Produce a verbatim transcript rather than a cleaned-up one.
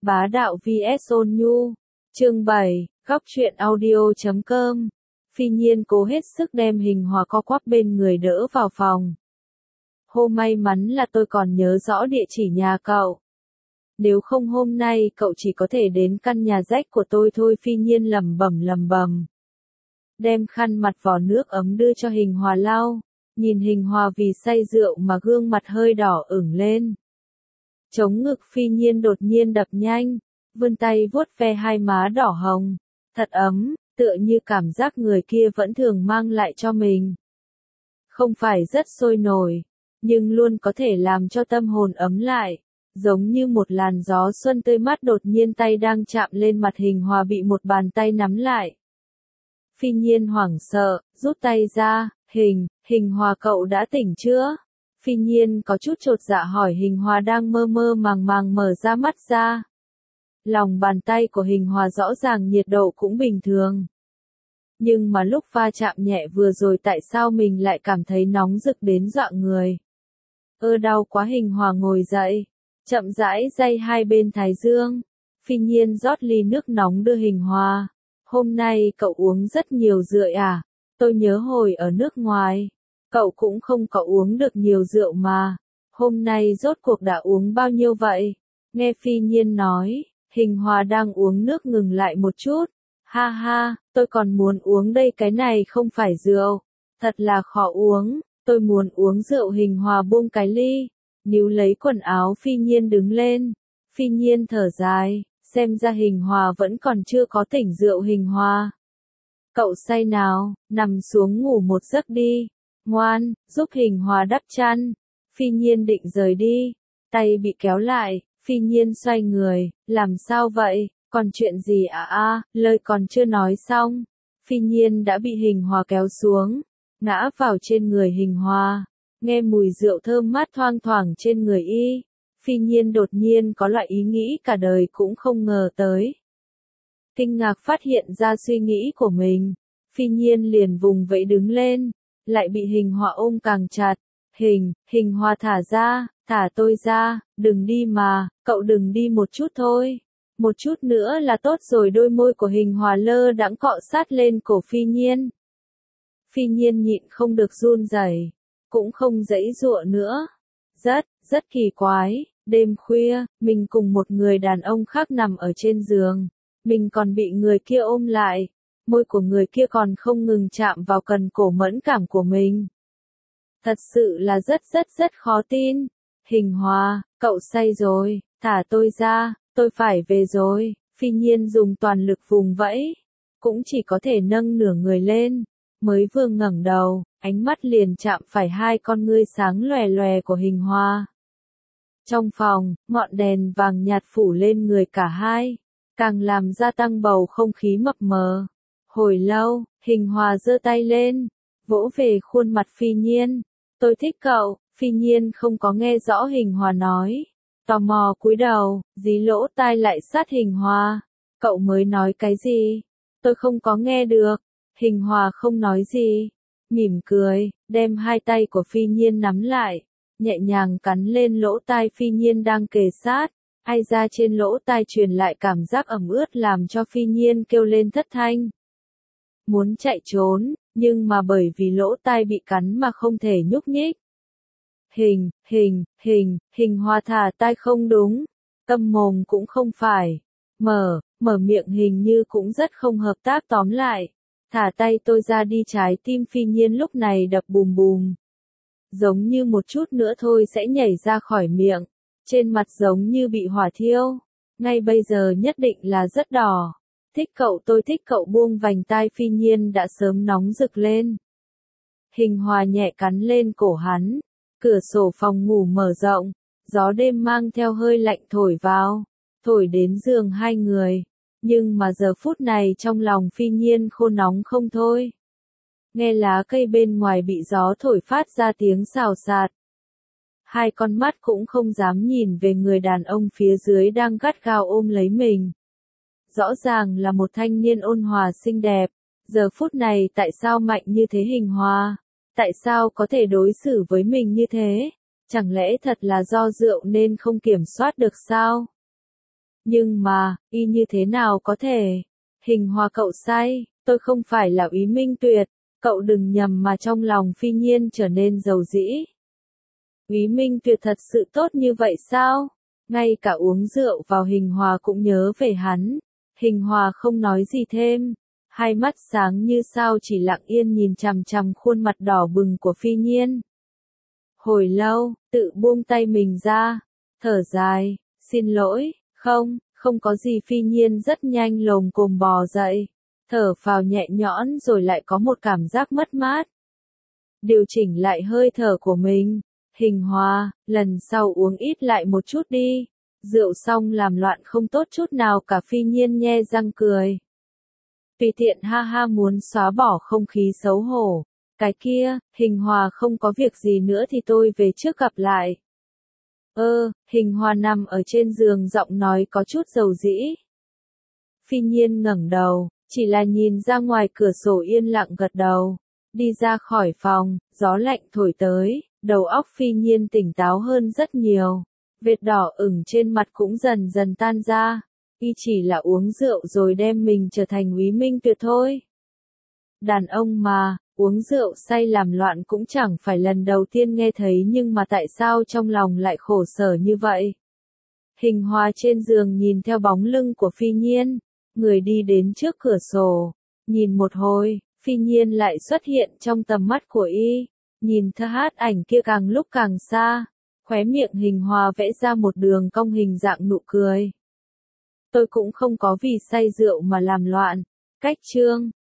Bá đạo vs ôn nhu. Chương bảy, góc truyện audio chấm com. Phi Nhiên cố hết sức đem Hình Hòa co quắp bên người đỡ vào phòng. Hô, may mắn là tôi còn nhớ rõ địa chỉ nhà cậu. Nếu không hôm nay cậu chỉ có thể đến căn nhà rách của tôi thôi. Phi Nhiên lẩm bẩm lẩm bẩm. Đem khăn mặt vò nước ấm đưa cho Hình Hòa lau. Nhìn Hình Hòa vì say rượu mà gương mặt hơi đỏ ửng lên. Chống ngực Phi Nhiên đột nhiên đập nhanh, vươn tay vuốt ve hai má đỏ hồng. Thật ấm, tựa như cảm giác người kia vẫn thường mang lại cho mình. Không phải rất sôi nổi, nhưng luôn có thể làm cho tâm hồn ấm lại. Giống như một làn gió xuân tươi mát đột nhiên tay đang chạm lên mặt Hình Hòa bị một bàn tay nắm lại. Phi Nhiên hoảng sợ, rút tay ra, Hình, Hình Hòa cậu đã tỉnh chưa? Phi Nhiên có chút chột dạ hỏi. Hình Hòa đang mơ mơ màng màng mở ra mắt ra. Lòng bàn tay của Hình Hòa rõ ràng nhiệt độ cũng bình thường. Nhưng mà lúc va chạm nhẹ vừa rồi tại sao mình lại cảm thấy nóng rực đến dọa người? Ơ đau quá. Hình Hòa ngồi dậy, chậm rãi day hai bên thái dương. Phi Nhiên rót ly nước nóng đưa Hình Hòa. Hôm nay cậu uống rất nhiều rượu à? Tôi nhớ hồi ở nước ngoài, cậu cũng không có uống được nhiều rượu mà. Hôm nay rốt cuộc đã uống bao nhiêu vậy? Nghe Phi Nhiên nói, Hình Hòa đang uống nước ngừng lại một chút. Ha ha, tôi còn muốn uống đây, cái này không phải rượu. Thật là khó uống, tôi muốn uống rượu. Hình Hòa buông cái ly, níu lấy quần áo Phi Nhiên đứng lên. Phi Nhiên thở dài, xem ra Hình Hòa vẫn còn chưa có tỉnh rượu. Hình Hòa, cậu say nào, nằm xuống ngủ một giấc đi. Ngoan, giúp Hình Hòa đắp chăn. Phi Nhiên định rời đi, tay bị kéo lại. Phi Nhiên xoay người, làm sao vậy, còn chuyện gì à a, lời còn chưa nói xong. Phi Nhiên đã bị Hình Hòa kéo xuống, ngã vào trên người Hình Hòa, nghe mùi rượu thơm mát thoang thoảng trên người y. Phi Nhiên đột nhiên có loại ý nghĩ cả đời cũng không ngờ tới. Kinh ngạc phát hiện ra suy nghĩ của mình, Phi Nhiên liền vùng vẫy đứng lên, lại bị Hình Hòa ôm càng chặt. Hình, Hình Hòa thả ra, thả tôi ra, đừng đi mà, cậu đừng đi, một chút thôi. Một chút nữa là tốt rồi. Đôi môi của Hình Hòa lơ đãng cọ sát lên cổ Phi Nhiên. Phi Nhiên nhịn không được run rẩy, cũng không giãy giụa nữa. Rất, rất kỳ quái, đêm khuya, mình cùng một người đàn ông khác nằm ở trên giường. Mình còn bị người kia ôm lại, môi của người kia còn không ngừng chạm vào cần cổ mẫn cảm của mình. Thật sự là rất rất rất khó tin. Hình Hòa, cậu say rồi, thả tôi ra, tôi phải về rồi. Phi Nhiên dùng toàn lực vùng vẫy, cũng chỉ có thể nâng nửa người lên, mới vừa ngẩng đầu, ánh mắt liền chạm phải hai con ngươi sáng lòe lòe của Hình Hòa. Trong phòng, ngọn đèn vàng nhạt phủ lên người cả hai, càng làm gia tăng bầu không khí mập mờ. Hồi lâu, Hình Hòa giơ tay lên, vỗ về khuôn mặt Phi Nhiên. Tôi thích cậu. Phi Nhiên không có nghe rõ Hình Hòa nói, tò mò cúi đầu, dí lỗ tai lại sát Hình Hòa. Cậu mới nói cái gì? Tôi không có nghe được. Hình Hòa không nói gì, mỉm cười, đem hai tay của Phi Nhiên nắm lại, nhẹ nhàng cắn lên lỗ tai Phi Nhiên đang kề sát. Ai ra trên lỗ tai truyền lại cảm giác ẩm ướt làm cho Phi Nhiên kêu lên thất thanh. Muốn chạy trốn, nhưng mà bởi vì lỗ tai bị cắn mà không thể nhúc nhích. Hình, hình, hình, Hình Hòa thả tai không đúng, câm mồm cũng không phải, mở, mở miệng hình như cũng rất không hợp tác. Tóm lại, thả tay tôi ra đi. Trái tim Phi Nhiên lúc này đập bùm bùm, giống như một chút nữa thôi sẽ nhảy ra khỏi miệng, trên mặt giống như bị hỏa thiêu, ngay bây giờ nhất định là rất đỏ. Thích cậu, tôi thích cậu. Buông vành tai Phi Nhiên đã sớm nóng rực lên. Hình Hòa nhẹ cắn lên cổ hắn. Cửa sổ phòng ngủ mở rộng, gió đêm mang theo hơi lạnh thổi vào, thổi đến giường hai người. Nhưng mà giờ phút này trong lòng Phi Nhiên khô nóng không thôi. Nghe lá cây bên ngoài bị gió thổi phát ra tiếng xào xạc. Hai con mắt cũng không dám nhìn về người đàn ông phía dưới đang gắt gao ôm lấy mình. Rõ ràng là một thanh niên ôn hòa xinh đẹp, giờ phút này tại sao mạnh như thế? Hình Hòa, tại sao có thể đối xử với mình như thế? Chẳng lẽ thật là do rượu nên không kiểm soát được sao? Nhưng mà, y như thế nào có thể? Hình Hòa cậu say, tôi không phải là Úy Minh Tuyệt, cậu đừng nhầm mà trong lòng Phi Nhiên trở nên dầu dĩ. Úy Minh Tuyệt thật sự tốt như vậy sao? Ngay cả uống rượu vào Hình Hòa cũng nhớ về hắn. Hình Hòa không nói gì thêm, hai mắt sáng như sao chỉ lặng yên nhìn chằm chằm khuôn mặt đỏ bừng của Phi Nhiên. Hồi lâu, tự buông tay mình ra, thở dài, xin lỗi, không, không có gì. Phi Nhiên rất nhanh lồm cồm bò dậy, thở phào nhẹ nhõm rồi lại có một cảm giác mất mát. Điều chỉnh lại hơi thở của mình, Hình Hòa, lần sau uống ít lại một chút đi, rượu xong làm loạn không tốt chút nào cả. Phi Nhiên nhe răng cười. Tùy tiện ha ha muốn xóa bỏ không khí xấu hổ. Cái kia, Hình Hòa không có việc gì nữa thì tôi về trước gặp lại. Ơ, Hình Hòa nằm ở trên giường giọng nói có chút dầu dĩ. Phi Nhiên ngẩng đầu, chỉ là nhìn ra ngoài cửa sổ yên lặng gật đầu. Đi ra khỏi phòng, gió lạnh thổi tới, đầu óc Phi Nhiên tỉnh táo hơn rất nhiều. Vệt đỏ ửng trên mặt cũng dần dần tan ra. Y chỉ là uống rượu rồi đem mình trở thành Úy Minh Tuyệt thôi. Đàn ông mà, uống rượu say làm loạn cũng chẳng phải lần đầu tiên nghe thấy, nhưng mà tại sao trong lòng lại khổ sở như vậy? Hình Hòa trên giường nhìn theo bóng lưng của Phi Nhiên, người đi đến trước cửa sổ, nhìn một hồi, Phi Nhiên lại xuất hiện trong tầm mắt của y, nhìn thơ hát ảnh kia càng lúc càng xa, khóe miệng Hình Hòa vẽ ra một đường cong hình dạng nụ cười. Tôi cũng không có vì say rượu mà làm loạn. Cách chương